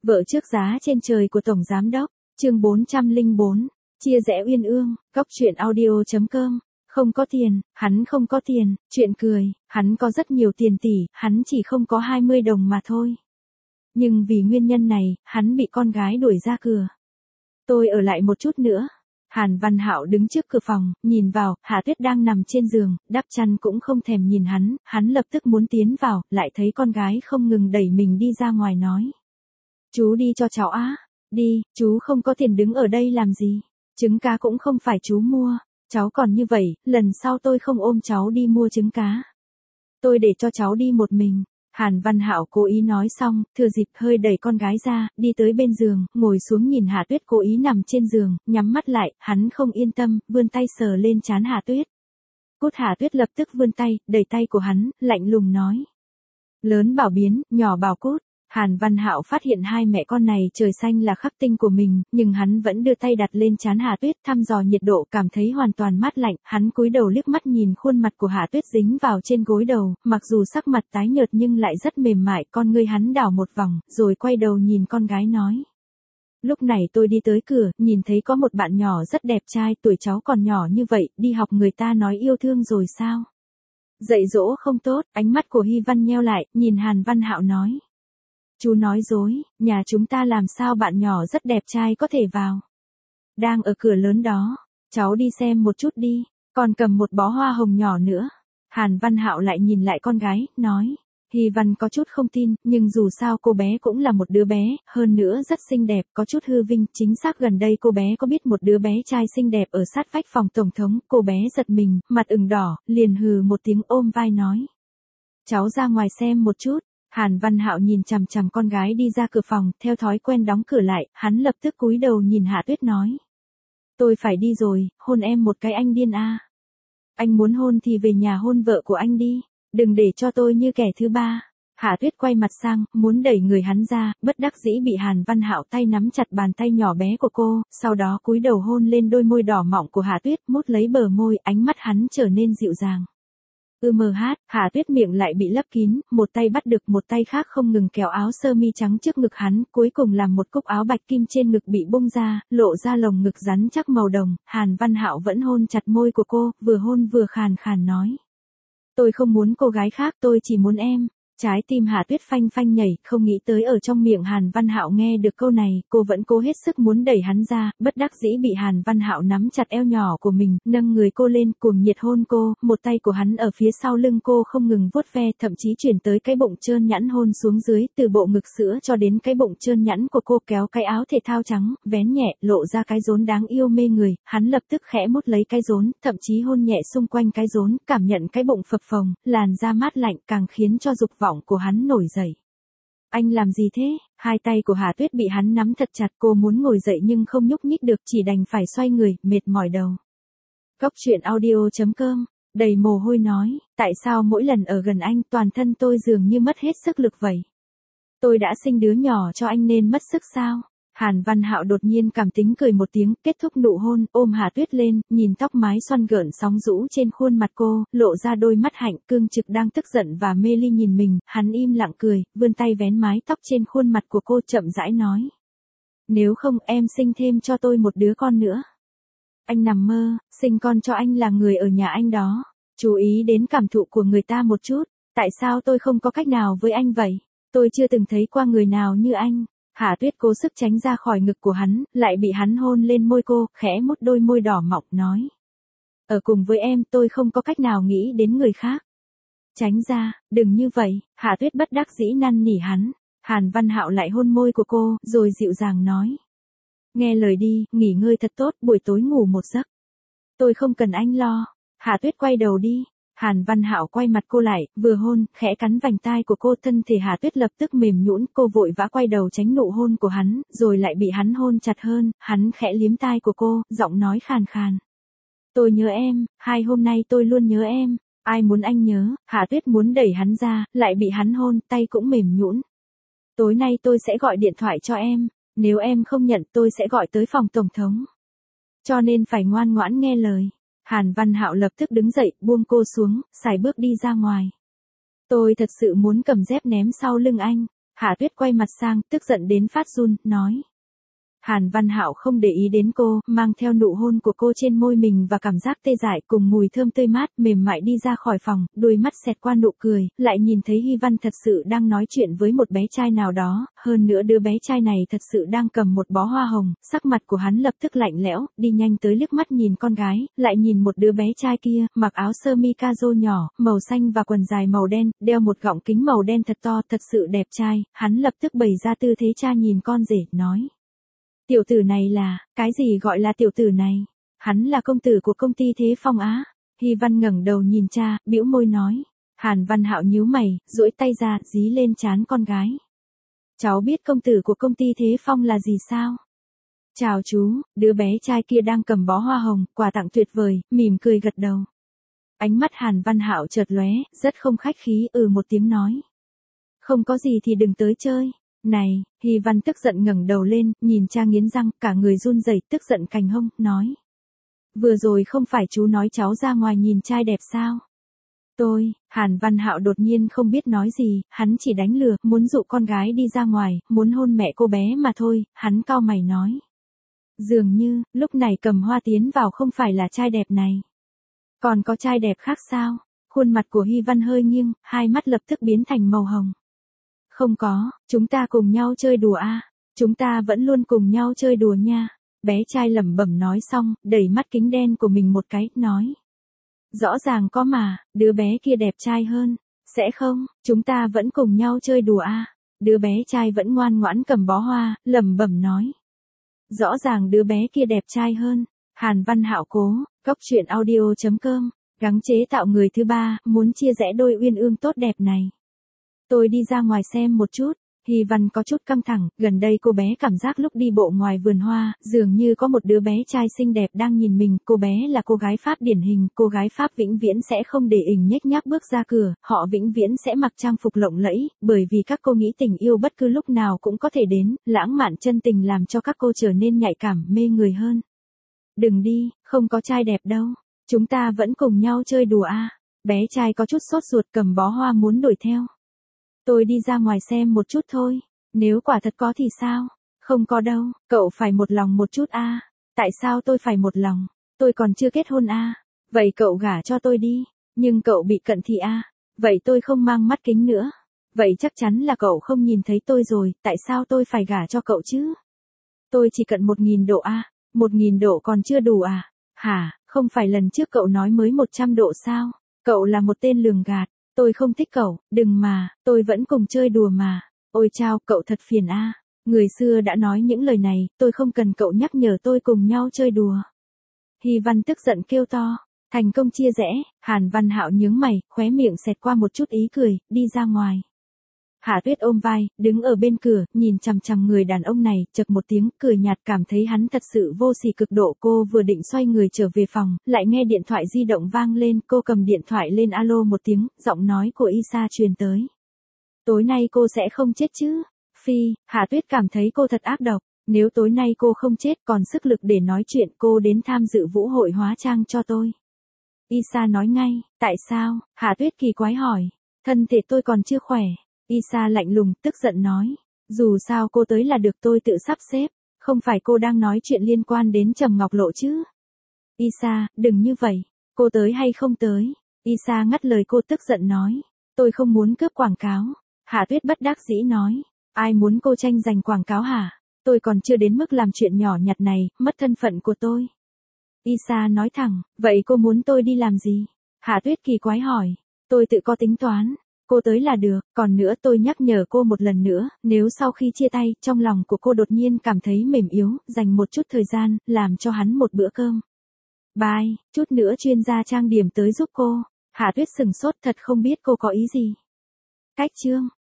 Vợ trước giá trên trời của Tổng Giám Đốc, chương 404, chia rẽ uyên ương, góc truyện audio.com. Không có tiền, hắn không có tiền, chuyện cười, hắn có rất nhiều tiền tỷ, hắn chỉ không có 20 đồng mà thôi. Nhưng vì nguyên nhân này, hắn bị con gái đuổi ra cửa. Tôi ở lại một chút nữa. Hàn Văn Hạo đứng trước cửa phòng, nhìn vào, Hạ Tuyết đang nằm trên giường, đắp chăn cũng không thèm nhìn hắn lập tức muốn tiến vào, lại thấy con gái không ngừng đẩy mình đi ra ngoài nói. Chú đi cho cháu á, đi, chú không có tiền đứng ở đây làm gì, trứng cá cũng không phải chú mua, cháu còn như vậy, lần sau tôi không ôm cháu đi mua trứng cá. Tôi để cho cháu đi một mình. Hàn Văn Hạo cố ý nói xong, thừa dịp hơi đẩy con gái ra, đi tới bên giường, ngồi xuống nhìn Hạ Tuyết cố ý nằm trên giường, nhắm mắt lại, hắn không yên tâm, vươn tay sờ lên trán Hạ Tuyết. Cút. Hạ Tuyết lập tức vươn tay, đẩy tay của hắn, lạnh lùng nói. Lớn bảo biến, nhỏ bảo cút. Hàn Văn Hạo phát hiện hai mẹ con này trời xanh là khắc tinh của mình, nhưng hắn vẫn đưa tay đặt lên trán Hạ Tuyết thăm dò nhiệt độ, cảm thấy hoàn toàn mát lạnh, hắn cúi đầu liếc mắt nhìn khuôn mặt của Hạ Tuyết dính vào trên gối đầu, mặc dù sắc mặt tái nhợt nhưng lại rất mềm mại, con ngươi hắn đảo một vòng, rồi quay đầu nhìn con gái nói. Lúc này tôi đi tới cửa, nhìn thấy có một bạn nhỏ rất đẹp trai, tuổi cháu còn nhỏ như vậy, đi học người ta nói yêu thương rồi sao? Dạy dỗ không tốt, ánh mắt của Hy Văn nheo lại, nhìn Hàn Văn Hạo nói. Chú nói dối, nhà chúng ta làm sao bạn nhỏ rất đẹp trai có thể vào. Đang ở cửa lớn đó, cháu đi xem một chút đi, còn cầm một bó hoa hồng nhỏ nữa. Hàn Văn Hạo lại nhìn lại con gái, nói. Hy Văn có chút không tin, nhưng dù sao cô bé cũng là một đứa bé, hơn nữa rất xinh đẹp, có chút hư vinh, chính xác gần đây cô bé có biết một đứa bé trai xinh đẹp ở sát vách phòng tổng thống, cô bé giật mình, mặt ửng đỏ, liền hừ một tiếng ôm vai nói. Cháu ra ngoài xem một chút. Hàn Văn Hạo nhìn chằm chằm con gái đi ra cửa phòng, theo thói quen đóng cửa lại, hắn lập tức cúi đầu nhìn Hạ Tuyết nói. Tôi phải đi rồi, hôn em một cái anh điên a. Anh muốn hôn thì về nhà hôn vợ của anh đi, đừng để cho tôi như kẻ thứ ba. Hạ Tuyết quay mặt sang, muốn đẩy người hắn ra, bất đắc dĩ bị Hàn Văn Hạo tay nắm chặt bàn tay nhỏ bé của cô, sau đó cúi đầu hôn lên đôi môi đỏ mọng của Hạ Tuyết, mút lấy bờ môi, ánh mắt hắn trở nên dịu dàng. Hạ Tuyết miệng lại bị lấp kín, một tay bắt được một tay khác không ngừng kéo áo sơ mi trắng trước ngực hắn, cuối cùng làm một cúc áo bạch kim trên ngực bị bung ra, lộ ra lồng ngực rắn chắc màu đồng, Hàn Văn Hạo vẫn hôn chặt môi của cô, vừa hôn vừa khàn khàn nói. Tôi không muốn cô gái khác, tôi chỉ muốn em. Trái tim Hạ Tuyết phanh phanh nhảy, không nghĩ tới ở trong miệng Hàn Văn Hạo nghe được câu này, cô vẫn cố hết sức muốn đẩy hắn ra, bất đắc dĩ bị Hàn Văn Hạo nắm chặt eo nhỏ của mình, nâng người cô lên, cuồng nhiệt hôn cô, một tay của hắn ở phía sau lưng cô không ngừng vuốt ve, thậm chí chuyển tới cái bụng trơn nhẵn hôn xuống dưới, từ bộ ngực sữa cho đến cái bụng trơn nhẵn của cô, kéo cái áo thể thao trắng, vén nhẹ, lộ ra cái rốn đáng yêu mê người, hắn lập tức khẽ mút lấy cái rốn, thậm chí hôn nhẹ xung quanh cái rốn, cảm nhận cái bụng phập phồng, làn da mát lạnh, càng khiến cho dục vọng của hắn nổi dậy. Anh làm gì thế? Hai tay của Hạ Tuyết bị hắn nắm thật chặt, cô muốn ngồi dậy nhưng không nhúc nhích được, chỉ đành phải xoay người, mệt mỏi đầu. Góc truyện audio.com, đầy mồ hôi nói, tại sao mỗi lần ở gần anh toàn thân tôi dường như mất hết sức lực vậy? Tôi đã sinh đứa nhỏ cho anh nên mất sức sao? Hàn Văn Hạo đột nhiên cảm tính cười một tiếng, kết thúc nụ hôn, ôm Hạ Tuyết lên, nhìn tóc mái xoăn gợn sóng rũ trên khuôn mặt cô, lộ ra đôi mắt hạnh cương trực đang tức giận và mê ly nhìn mình, hắn im lặng cười, vươn tay vén mái tóc trên khuôn mặt của cô chậm rãi nói. Nếu không em sinh thêm cho tôi một đứa con nữa. Anh nằm mơ, sinh con cho anh là người ở nhà anh đó, chú ý đến cảm thụ của người ta một chút, tại sao tôi không có cách nào với anh vậy? Tôi chưa từng thấy qua người nào như anh. Hạ Tuyết cố sức tránh ra khỏi ngực của hắn, lại bị hắn hôn lên môi cô, khẽ mút đôi môi đỏ mọng nói. Ở cùng với em tôi không có cách nào nghĩ đến người khác. Tránh ra, đừng như vậy, Hạ Tuyết bất đắc dĩ năn nỉ hắn. Hàn Văn Hạo lại hôn môi của cô, rồi dịu dàng nói. Nghe lời đi, nghỉ ngơi thật tốt, buổi tối ngủ một giấc. Tôi không cần anh lo. Hạ Tuyết quay đầu đi. Hàn Văn Hạo quay mặt cô lại, vừa hôn, khẽ cắn vành tai của cô, thân thể Hạ Tuyết lập tức mềm nhũn, cô vội vã quay đầu tránh nụ hôn của hắn, rồi lại bị hắn hôn chặt hơn, hắn khẽ liếm tai của cô, giọng nói khàn khàn. Tôi nhớ em, hôm nay tôi luôn nhớ em, ai muốn anh nhớ? Hạ Tuyết muốn đẩy hắn ra, lại bị hắn hôn, tay cũng mềm nhũn. Tối nay tôi sẽ gọi điện thoại cho em, nếu em không nhận tôi sẽ gọi tới phòng tổng thống. Cho nên phải ngoan ngoãn nghe lời. Hàn Văn Hạo lập tức đứng dậy, buông cô xuống, sải bước đi ra ngoài. Tôi thật sự muốn cầm dép ném sau lưng anh. Hạ Tuyết quay mặt sang, tức giận đến phát run, nói. Hàn Văn Hạo không để ý đến cô, mang theo nụ hôn của cô trên môi mình và cảm giác tê dại cùng mùi thơm tươi mát mềm mại đi ra khỏi phòng, đôi mắt xẹt qua nụ cười, lại nhìn thấy Hy Văn thật sự đang nói chuyện với một bé trai nào đó, hơn nữa đứa bé trai này thật sự đang cầm một bó hoa hồng, sắc mặt của hắn lập tức lạnh lẽo, đi nhanh tới liếc mắt nhìn con gái, lại nhìn một đứa bé trai kia, mặc áo sơ mi ca-rô nhỏ, màu xanh và quần dài màu đen, đeo một gọng kính màu đen thật to, thật sự đẹp trai, hắn lập tức bày ra tư thế cha nhìn con rể, nói. Tiểu tử này là, cái gì gọi là tiểu tử này? Hắn là công tử của công ty Thế Phong Á. Hy Văn ngẩng đầu nhìn cha, bĩu môi nói. Hàn Văn Hạo nhíu mày, duỗi tay ra, dí lên trán con gái. Cháu biết công tử của công ty Thế Phong là gì sao? Chào chú, đứa bé trai kia đang cầm bó hoa hồng, quà tặng tuyệt vời, mỉm cười gật đầu. Ánh mắt Hàn Văn Hạo chợt lóe, rất không khách khí, một tiếng nói. Không có gì thì đừng tới chơi. Này, Hy Văn tức giận ngẩng đầu lên, nhìn cha nghiến răng, cả người run rẩy, tức giận cành hông, nói. Vừa rồi không phải chú nói cháu ra ngoài nhìn trai đẹp sao? Hàn Văn Hạo đột nhiên không biết nói gì, hắn chỉ đánh lừa, muốn dụ con gái đi ra ngoài, muốn hôn mẹ cô bé mà thôi, hắn cau mày nói. Dường như, lúc này cầm hoa tiến vào không phải là trai đẹp này. Còn có trai đẹp khác sao? Khuôn mặt của Hy Văn hơi nghiêng, hai mắt lập tức biến thành màu hồng. Không có, chúng ta cùng nhau chơi đùa a. Chúng ta vẫn luôn cùng nhau chơi đùa nha. Bé trai lẩm bẩm nói xong, đẩy mắt kính đen của mình một cái, nói. Rõ ràng có mà, đứa bé kia đẹp trai hơn. Sẽ không, chúng ta vẫn cùng nhau chơi đùa a. Đứa bé trai vẫn ngoan ngoãn cầm bó hoa, lẩm bẩm nói. Rõ ràng đứa bé kia đẹp trai hơn. Hàn Văn Hạo cố, goctruyện.audio.com, gắng chế tạo người thứ ba, muốn chia rẽ đôi uyên ương tốt đẹp này. Tôi đi ra ngoài xem một chút. Hy Văn có chút căng thẳng, gần đây cô bé cảm giác lúc đi bộ ngoài vườn hoa, dường như có một đứa bé trai xinh đẹp đang nhìn mình, cô bé là cô gái Pháp điển hình, cô gái Pháp vĩnh viễn sẽ không để ỉnh nhếch nhác bước ra cửa, họ vĩnh viễn sẽ mặc trang phục lộng lẫy, bởi vì các cô nghĩ tình yêu bất cứ lúc nào cũng có thể đến, lãng mạn chân tình làm cho các cô trở nên nhạy cảm, mê người hơn. Đừng đi, không có trai đẹp đâu, chúng ta vẫn cùng nhau chơi đùa a. Bé trai có chút sốt ruột cầm bó hoa muốn đuổi theo. Tôi đi ra ngoài xem một chút thôi, nếu quả thật có thì sao? Không có đâu, cậu phải một lòng một chút a. Tại sao tôi phải một lòng? Tôi còn chưa kết hôn a. Vậy cậu gả cho tôi đi, nhưng cậu bị cận thị a. Vậy tôi không mang mắt kính nữa. Vậy chắc chắn là cậu không nhìn thấy tôi rồi, tại sao tôi phải gả cho cậu chứ? Tôi chỉ cận 1000 độ a. 1000 độ còn chưa đủ à? Hả, không phải lần trước cậu nói mới 100 độ sao? Cậu là một tên lường gạt. Tôi không thích cậu, đừng mà, tôi vẫn cùng chơi đùa mà. Ôi chao, cậu thật phiền a. Người xưa đã nói những lời này, tôi không cần cậu nhắc nhở tôi cùng nhau chơi đùa. Hy Văn tức giận kêu to, thành công chia rẽ, Hàn Văn Hạo nhướng mày, khóe miệng xẹt qua một chút ý cười, đi ra ngoài. Hạ Tuyết ôm vai, đứng ở bên cửa, nhìn chằm chằm người đàn ông này, chậc một tiếng, cười nhạt cảm thấy hắn thật sự vô sỉ cực độ. Cô vừa định xoay người trở về phòng, lại nghe điện thoại di động vang lên, cô cầm điện thoại lên alo một tiếng, giọng nói của Isa truyền tới. Tối nay cô sẽ không chết chứ? Phi, Hạ Tuyết cảm thấy cô thật ác độc, nếu tối nay cô không chết còn sức lực để nói chuyện cô đến tham dự vũ hội hóa trang cho tôi. Isa nói ngay, tại sao? Hạ Tuyết kỳ quái hỏi, thân thể tôi còn chưa khỏe. Isa lạnh lùng, tức giận nói. Dù sao cô tới là được tôi tự sắp xếp. Không phải cô đang nói chuyện liên quan đến Trầm Ngọc Lộ chứ? Isa, đừng như vậy. Cô tới hay không tới? Isa ngắt lời cô tức giận nói. Tôi không muốn cướp quảng cáo. Hạ Tuyết bất đắc dĩ nói. Ai muốn cô tranh giành quảng cáo hả? Tôi còn chưa đến mức làm chuyện nhỏ nhặt này, mất thân phận của tôi. Isa nói thẳng, vậy cô muốn tôi đi làm gì? Hạ Tuyết kỳ quái hỏi. Tôi tự có tính toán. Cô tới là được, còn nữa tôi nhắc nhở cô một lần nữa, nếu sau khi chia tay, trong lòng của cô đột nhiên cảm thấy mềm yếu, dành một chút thời gian, làm cho hắn một bữa cơm. Bye, chút nữa chuyên gia trang điểm tới giúp cô. Hạ Tuyết sừng sốt thật không biết cô có ý gì. Cách chương.